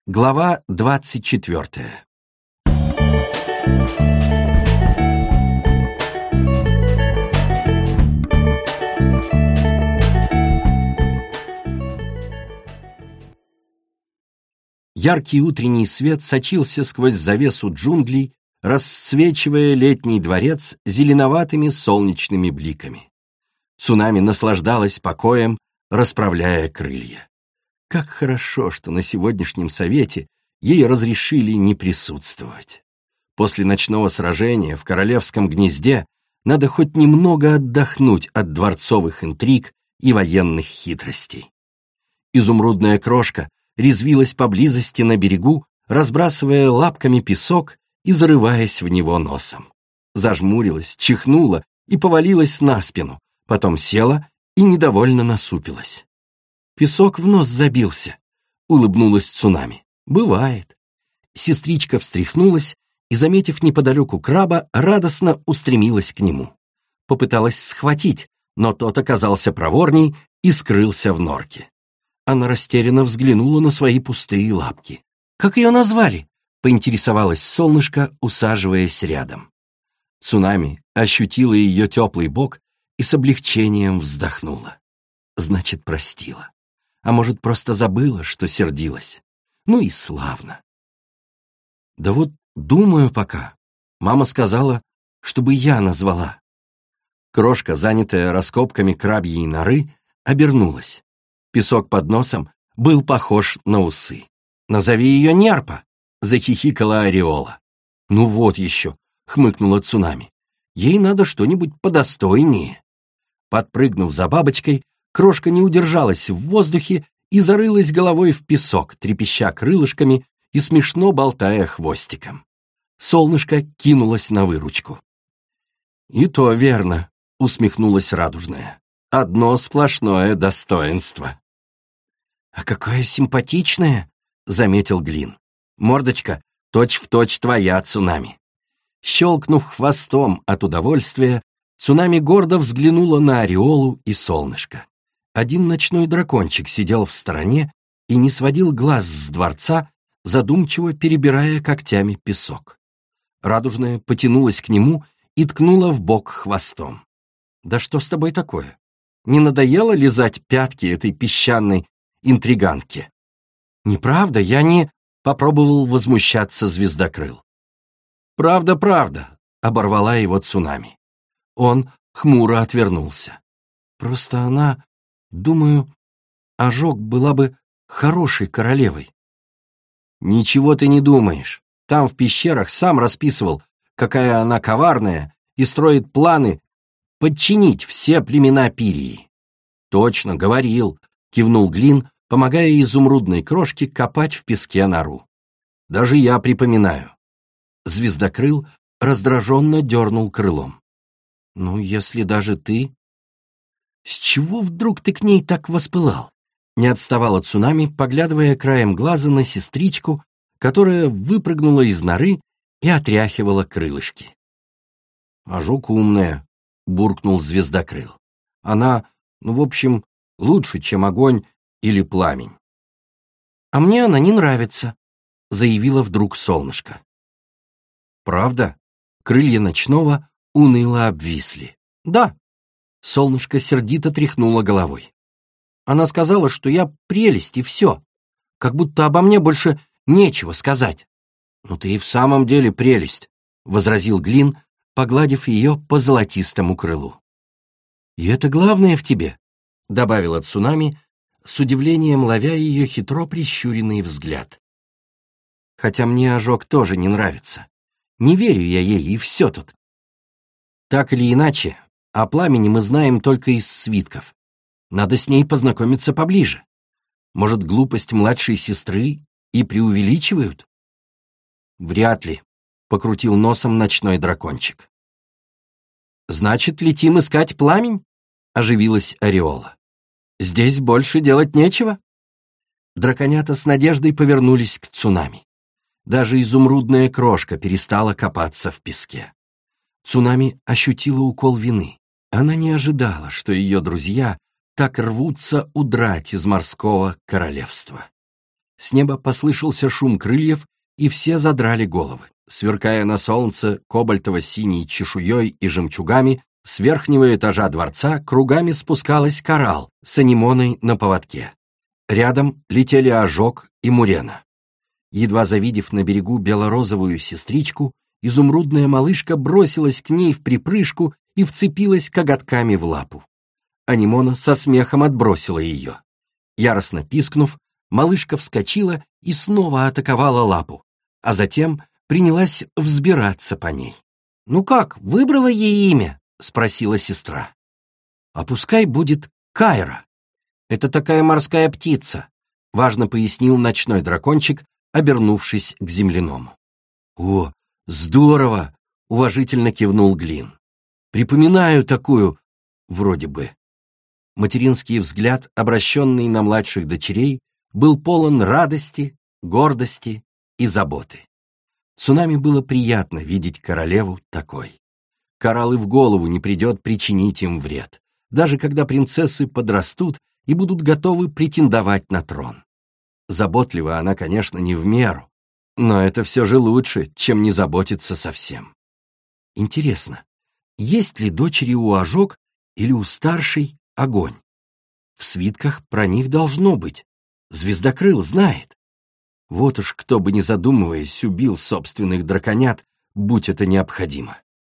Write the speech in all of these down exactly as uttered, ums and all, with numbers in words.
Глава двадцать четвертая. Яркий утренний свет сочился сквозь завесу джунглей, расцвечивая летний дворец зеленоватыми солнечными бликами. Цунами наслаждалась покоем, расправляя крылья. Как хорошо, что на сегодняшнем совете ей разрешили не присутствовать. После ночного сражения в королевском гнезде надо хоть немного отдохнуть от дворцовых интриг и военных хитростей. Изумрудная крошка резвилась поблизости на берегу, разбрасывая лапками песок и зарываясь в него носом. Зажмурилась, чихнула и повалилась на спину, потом села и недовольно насупилась. «Песок в нос забился», — улыбнулась Цунами. «Бывает». Сестричка встряхнулась и, заметив неподалеку краба, радостно устремилась к нему. Попыталась схватить, но тот оказался проворней и скрылся в норке. Она растерянно взглянула на свои пустые лапки. «Как ее назвали?» — поинтересовалась солнышко, усаживаясь рядом. Цунами ощутила ее теплый бок и с облегчением вздохнула. Значит, простила. А может, просто забыла, что сердилась. Ну и славно. Да вот думаю пока. Мама сказала, чтобы я назвала. Крошка, занятая раскопками крабьей норы, обернулась. Песок под носом был похож на усы. «Назови ее Нерпа!» — захихикала Ореола. «Ну вот еще!» — хмыкнула Цунами. «Ей надо что-нибудь подостойнее». Подпрыгнув за бабочкой, крошка не удержалась в воздухе и зарылась головой в песок, трепеща крылышками и смешно болтая хвостиком. Солнышко кинулось на выручку. «И то верно», — усмехнулась радужная. «Одно сплошное достоинство». «А какая симпатичная», — заметил Глин. «Мордочка точь-в-точь твоя, Цунами». Щелкнув хвостом от удовольствия, Цунами гордо взглянула на Ореолу и солнышко. Один ночной дракончик сидел в стороне и не сводил глаз с дворца, задумчиво перебирая когтями песок. Радужная потянулась к нему и ткнула в бок хвостом. «Да что с тобой такое? Не надоело лизать пятки этой песчаной интригантке?» «Неправда, я не...» — попробовал возмущаться Звездокрыл. «Правда, правда», — оборвала его Цунами. Он хмуро отвернулся. «Просто она, думаю, Ожог была бы хорошей королевой». «Ничего ты не думаешь. Там в пещерах сам расписывал, какая она коварная и строит планы подчинить все племена Пирии». «Точно, говорил», — кивнул Глин, помогая изумрудной крошке копать в песке нору. «Даже я припоминаю». Звездокрыл раздраженно дернул крылом. «Ну, если даже ты...» «С чего вдруг ты к ней так воспылал?» Не отставала Цунами, поглядывая краем глаза на сестричку, которая выпрыгнула из норы и отряхивала крылышки. «Ожог умная», — буркнул Звездокрыл. «Она, ну, в общем, лучше, чем огонь или пламень». «А мне она не нравится», — заявила вдруг солнышко. «Правда?» Крылья ночного уныло обвисли. «Да». Солнышко сердито тряхнуло головой. «Она сказала, что я прелесть и все. Как будто обо мне больше нечего сказать». «Ну ты и в самом деле прелесть», — возразил Глин, погладив ее по золотистому крылу. «И это главное в тебе», — добавила Цунами, с удивлением ловя ее хитро прищуренный взгляд. «Хотя мне Ожог тоже не нравится. Не верю я ей, и все тут. Так или иначе, о пламени мы знаем только из свитков. Надо с ней познакомиться поближе. Может, глупость младшей сестры и преувеличивают?» «Вряд ли», — покрутил носом ночной дракончик. «Значит, летим искать пламень?» — оживилась Ореола. «Здесь больше делать нечего?» Драконята с надеждой повернулись к Цунами. Даже изумрудная крошка перестала копаться в песке. Цунами ощутила укол вины. Она не ожидала, что ее друзья так рвутся удрать из морского королевства. С неба послышался шум крыльев, и все задрали головы. Сверкая на солнце кобальтово-синей чешуей и жемчугами, с верхнего этажа дворца кругами спускалась Коралл с анимоной на поводке. Рядом летели Ожог и Мурена. Едва завидев на берегу белорозовую сестричку, изумрудная малышка бросилась к ней в припрыжку и вцепилась коготками в лапу. Анимона со смехом отбросила ее. Яростно пискнув, малышка вскочила и снова атаковала лапу, а затем принялась взбираться по ней. «Ну как, выбрала ей имя?» — спросила сестра. «А пускай будет Кайра. Это такая морская птица», — важно пояснил ночной дракончик, обернувшись к земляному. «О, здорово!» — уважительно кивнул Глин. «Припоминаю такую, вроде бы». Материнский взгляд, обращенный на младших дочерей, был полон радости, гордости и заботы. Цунами было приятно видеть королеву такой. Коралл и в голову не придет причинить им вред, даже когда принцессы подрастут и будут готовы претендовать на трон. Заботлива она, конечно, не в меру, но это все же лучше, чем не заботиться совсем. Интересно, есть ли дочери у Ожог или у старшей Огонь? В свитках про них должно быть. Звездокрыл знает. Вот уж кто бы, не задумываясь, убил собственных драконят, будь это необходимо.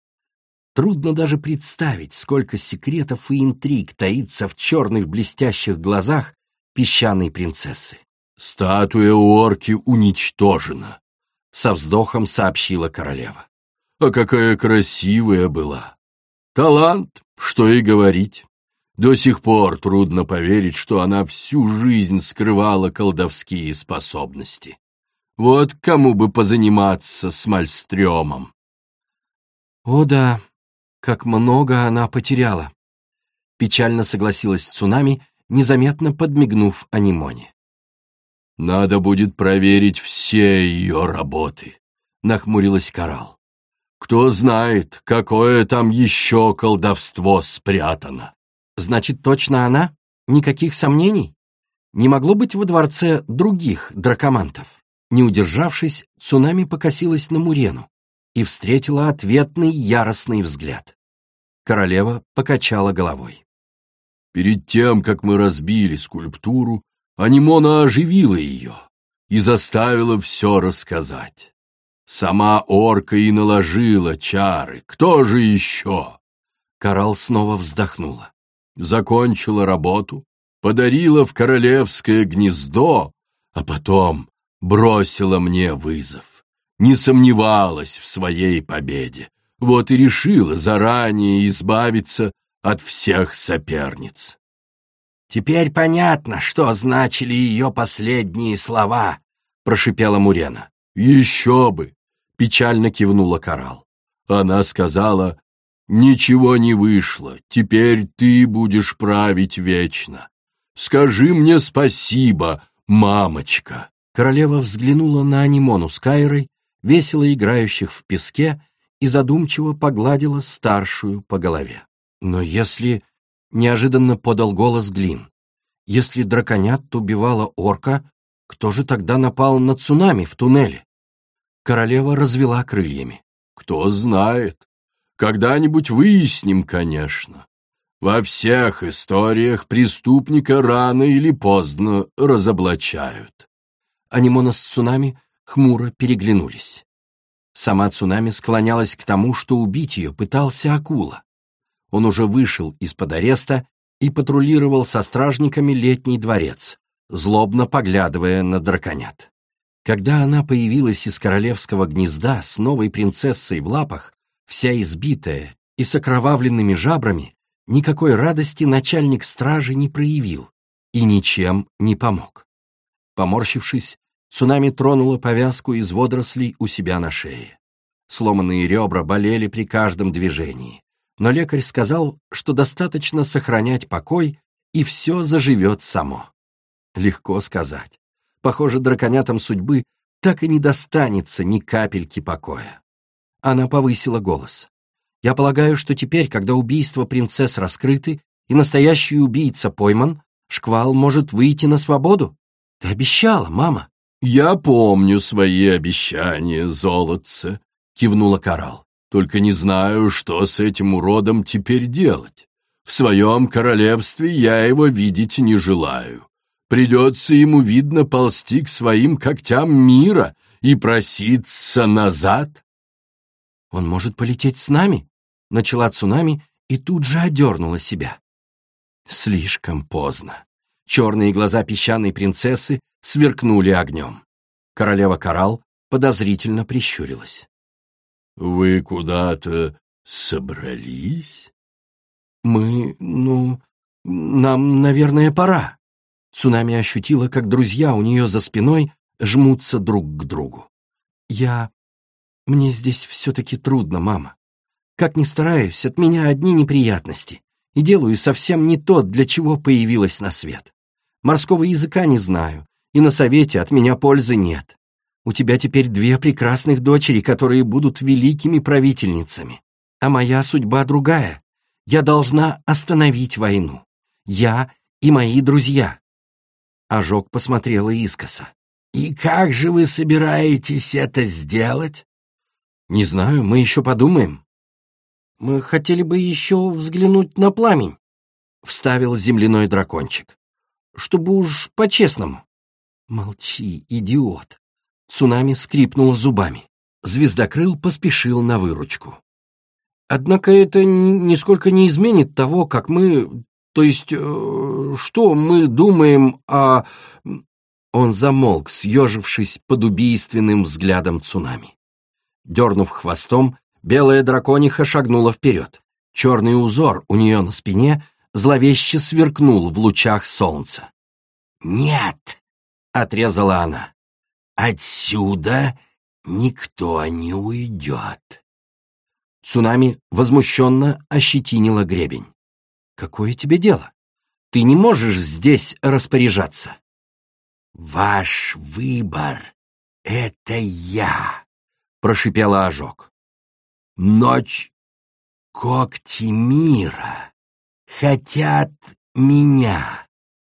Трудно даже представить, сколько секретов и интриг таится в черных блестящих глазах песчаной принцессы. «Статуя орки уничтожена», — со вздохом сообщила королева. «А какая красивая была! Талант, что и говорить. До сих пор трудно поверить, что она всю жизнь скрывала колдовские способности. Вот кому бы позаниматься с Мальстрёмом!» «О да, как много она потеряла!» — печально согласилась Цунами, незаметно подмигнув Анимоне. «Надо будет проверить все ее работы», — нахмурилась Коралл. «Кто знает, какое там еще колдовство спрятано». «Значит, точно она? Никаких сомнений? Не могло быть во дворце других дракомантов?» Не удержавшись, Цунами покосилась на Мурену и встретила ответный яростный взгляд. Королева покачала головой. «Перед тем, как мы разбили скульптуру, Анимона оживила ее и заставила все рассказать. Сама орка и наложила чары. Кто же еще?» Коралл снова вздохнула. Закончила работу, подарила в королевское гнездо, а потом бросила мне вызов. Не сомневалась в своей победе, вот и решила заранее избавиться от всех соперниц. «Теперь понятно, что значили ее последние слова», — прошипела Мурена. «Еще бы!» — печально кивнула Коралл. Она сказала: «Ничего не вышло, теперь ты будешь править вечно. Скажи мне спасибо, мамочка». Королева взглянула на Анимону с Кайрой, весело играющих в песке, и задумчиво погладила старшую по голове. «Но если...» — неожиданно подал голос Глин. «Если драконят убивала орка, кто же тогда напал на Цунами в туннеле?» Королева развела крыльями. «Кто знает. Когда-нибудь выясним, конечно. Во всех историях преступника рано или поздно разоблачают». Анимона с Цунами хмуро переглянулись. Сама Цунами склонялась к тому, что убить ее пытался акула. Он уже вышел из-под ареста и патрулировал со стражниками летний дворец, злобно поглядывая на драконят. Когда она появилась из королевского гнезда с новой принцессой в лапах, вся избитая и с окровавленными жабрами, никакой радости начальник стражи не проявил и ничем не помог. Поморщившись, Цунами тронула повязку из водорослей у себя на шее. Сломанные ребра болели при каждом движении, но лекарь сказал, что достаточно сохранять покой, и все заживет само. Легко сказать. Похоже, драконятам судьбы так и не достанется ни капельки покоя. Она повысила голос. «Я полагаю, что теперь, когда убийства принцесс раскрыты и настоящий убийца пойман, Шквал может выйти на свободу? Ты обещала, мама!» «Я помню свои обещания, золотце», — кивнула Коралл. «Только не знаю, что с этим уродом теперь делать. В своем королевстве я его видеть не желаю. Придется ему, видно, ползти к своим когтям мира и проситься назад». «Он может полететь с нами?» — начала Цунами и тут же одернула себя. Слишком поздно. Черные глаза песчаной принцессы сверкнули огнем. Королева Коралл подозрительно прищурилась. «Вы куда-то собрались?» «Мы, ну, нам, наверное, пора». Цунами ощутила, как друзья у нее за спиной жмутся друг к другу. «Я... Мне здесь все-таки трудно, мама. Как ни стараюсь, от меня одни неприятности. И делаю совсем не то, для чего появилась на свет. Морского языка не знаю, и на совете от меня пользы нет. У тебя теперь две прекрасных дочери, которые будут великими правительницами. А моя судьба другая. Я должна остановить войну. Я и мои друзья». Ожог посмотрела искоса. «И как же вы собираетесь это сделать?» «Не знаю, мы еще подумаем». «Мы хотели бы еще взглянуть на пламень», — вставил земляной дракончик. «Чтобы уж по-честному». «Молчи, идиот!» Цунами скрипнула зубами. Звездокрыл поспешил на выручку. «Однако это нисколько не изменит того, как мы... То есть, э, что мы думаем о...» Он замолк, съежившись под убийственным взглядом Цунами. Дернув хвостом, белая дракониха шагнула вперед. Черный узор у нее на спине зловеще сверкнул в лучах солнца. «Нет!» — отрезала она. «Отсюда никто не уйдет». Цунами возмущенно ощетинила гребень. «Какое тебе дело? Ты не можешь здесь распоряжаться». «Ваш выбор — это я», — прошипела Ожог. «Ночь, когти мира хотят меня».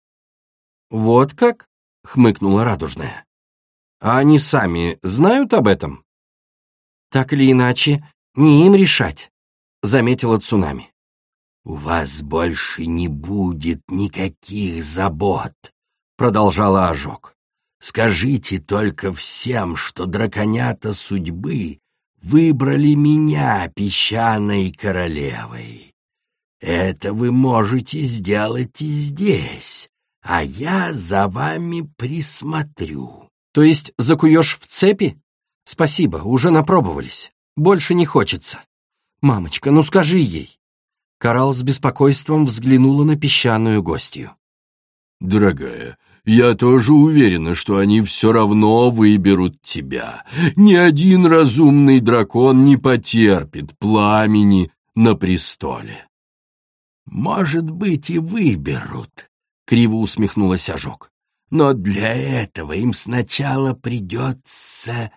«Вот как?» — хмыкнула Радужная. «А они сами знают об этом?» «Так или иначе, не им решать», — заметила Цунами. «У вас больше не будет никаких забот», — продолжала Ожог. «Скажите только всем, что драконята судьбы выбрали меня песчаной королевой. Это вы можете сделать и здесь, а я за вами присмотрю». «То есть закуешь в цепи? Спасибо, уже напробовались. Больше не хочется. Мамочка, ну скажи ей». Коралл с беспокойством взглянула на песчаную гостью. «Дорогая, я тоже уверена, что они все равно выберут тебя. Ни один разумный дракон не потерпит пламени на престоле». «Может быть, и выберут», — криво усмехнулась Ожог. «Но для этого им сначала придется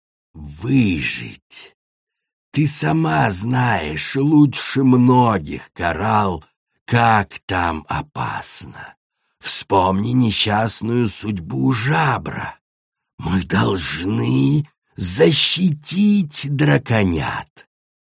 выжить. Ты сама знаешь лучше многих, Коралл, как там опасно. Вспомни несчастную судьбу жабра. Мы должны защитить драконят».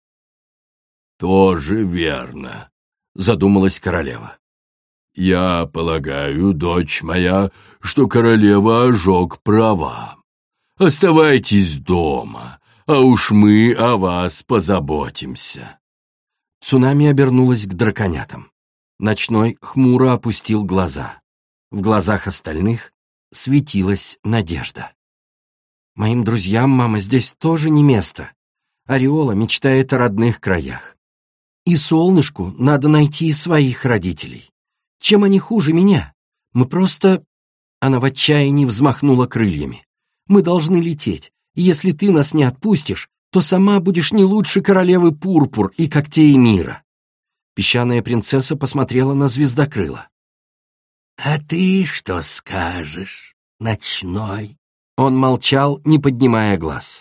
«Тоже верно», — задумалась королева. «Я полагаю, дочь моя, что королева Ожог права. Оставайтесь дома, а уж мы о вас позаботимся». Цунами обернулась к драконятам. Ночной хмуро опустил глаза. В глазах остальных светилась надежда. «Моим друзьям, мама, здесь тоже не место. Ореола мечтает о родных краях. И солнышку надо найти своих родителей. Чем они хуже меня? Мы просто...» Она в отчаянии взмахнула крыльями. «Мы должны лететь, и если ты нас не отпустишь, то сама будешь не лучше королевы Пурпур и когтей мира». Песчаная принцесса посмотрела на Звездокрыла. «А ты что скажешь, Ночной?» Он молчал, не поднимая глаз.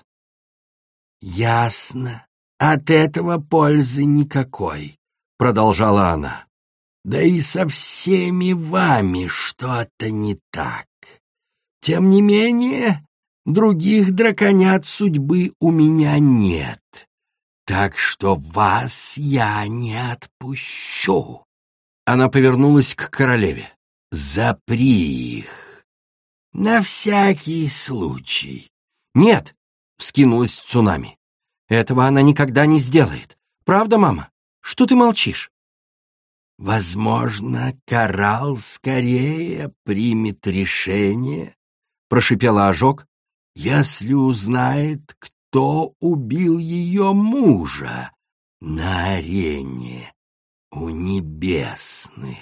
«Ясно. От этого пользы никакой», — продолжала она. «Да и со всеми вами что-то не так. Тем не менее, других драконят судьбы у меня нет, так что вас я не отпущу. Она повернулась к королеве. Запри их. На всякий случай. Нет, вскинулась Цунами. Этого она никогда не сделает. Правда, мама? Что ты молчишь? Возможно, Коралл скорее примет решение, прошипела Ожог, если узнает, кто убил ее мужа на арене у небесных.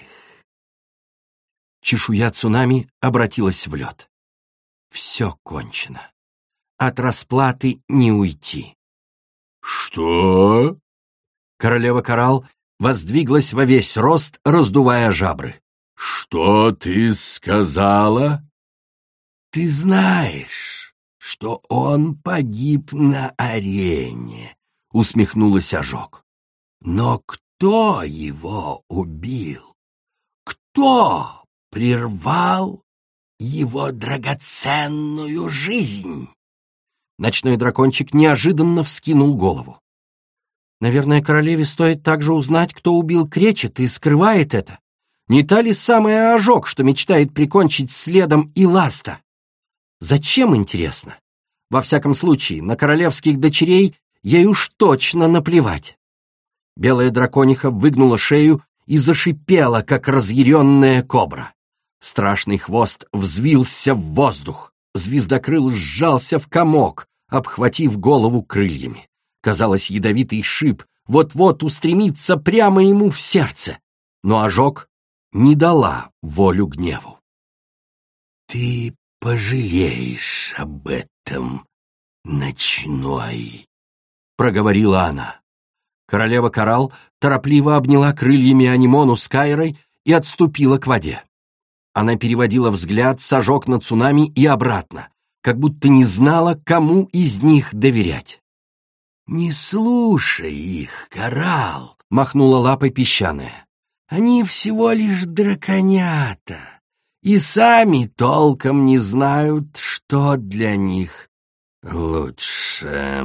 Чешуя Цунами обратилась в лед. Все кончено. От расплаты не уйти. «Что?» Королева Коралл воздвиглась во весь рост, раздувая жабры. «Что ты сказала?» «Ты знаешь, что он погиб на арене», — усмехнулась Ожог. «Но кто его убил? Кто прервал его драгоценную жизнь?» Ночной дракончик неожиданно вскинул голову. Наверное, королеве стоит также узнать, кто убил Кречет и скрывает это. Не та ли самая Ожог, что мечтает прикончить следом и Ласта? Зачем, интересно? Во всяком случае, на королевских дочерей ей уж точно наплевать. Белая дракониха выгнула шею и зашипела, как разъяренная кобра. Страшный хвост взвился в воздух. Звездокрыл сжался в комок, обхватив голову крыльями. Казалось, ядовитый шип вот-вот устремится прямо ему в сердце. Но Ожог не дала волю гневу. «Ты пожалеешь об этом, ночной», — проговорила она. Королева Коралл торопливо обняла крыльями Анимону с Кайрой и отступила к воде. Она переводила взгляд с Ожог на Цунами и обратно, как будто не знала, кому из них доверять. «Не слушай их, Коралл», — махнула лапой песчаная. «Они всего лишь драконята, и сами толком не знают, что для них лучше».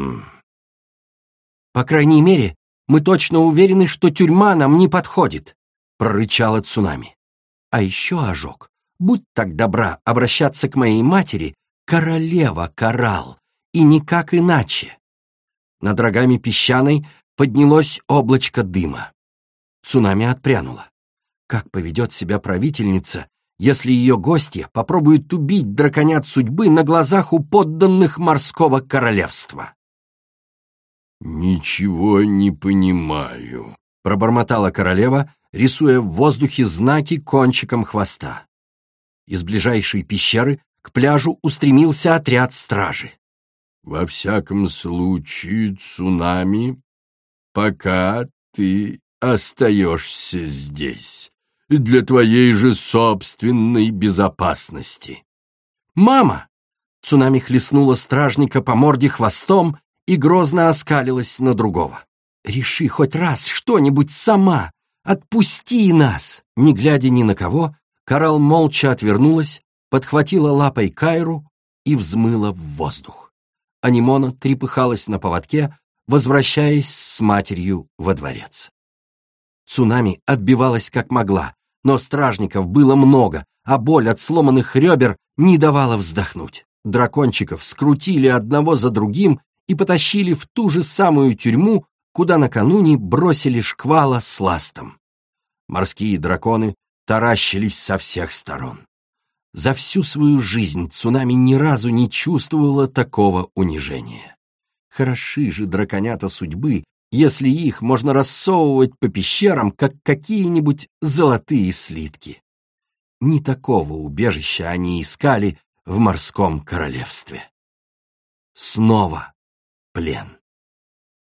«По крайней мере, мы точно уверены, что тюрьма нам не подходит», — прорычала Цунами. «А еще, Ожог, будь так добра обращаться к моей матери, королева Коралл, и никак иначе». Над рогами песчаной поднялось облачко дыма. Цунами отпрянула. Как поведет себя правительница, если ее гостья попробует убить драконят судьбы на глазах у подданных морского королевства? «Ничего не понимаю», — пробормотала королева, рисуя в воздухе знаки кончиком хвоста. Из ближайшей пещеры к пляжу устремился отряд стражи. «Во всяком случае, Цунами, пока ты остаешься здесь, для твоей же собственной безопасности». «Мама!» — Цунами хлестнула стражника по морде хвостом и грозно оскалилась на другого. «Реши хоть раз что-нибудь сама! Отпусти нас!» Не глядя ни на кого, Коралл молча отвернулась, подхватила лапой Кайру и взмыла в воздух. Анимона трепыхалась на поводке, возвращаясь с матерью во дворец. Цунами отбивалась как могла, но стражников было много, а боль от сломанных ребер не давала вздохнуть. Дракончиков скрутили одного за другим и потащили в ту же самую тюрьму, куда накануне бросили шквала с Ластом. Морские драконы таращились со всех сторон. За всю свою жизнь Цунами ни разу не чувствовала такого унижения. Хороши же драконята судьбы, если их можно рассовывать по пещерам, как какие-нибудь золотые слитки. Не такого убежища они искали в морском королевстве. Снова плен.